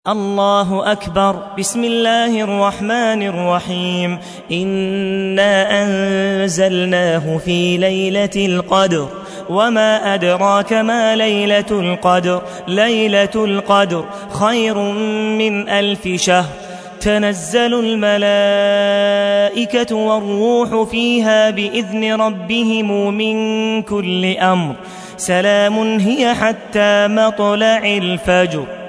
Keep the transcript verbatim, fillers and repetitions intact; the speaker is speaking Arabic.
الله أكبر. بسم الله الرحمن الرحيم. إنا أنزلناه في ليلة القدر وما أدراك ما ليلة القدر ليلة القدر خير من ألف شهر تنزل الملائكة والروح فيها بإذن ربهم من كل أمر سلام هي حتى مطلع الفجر.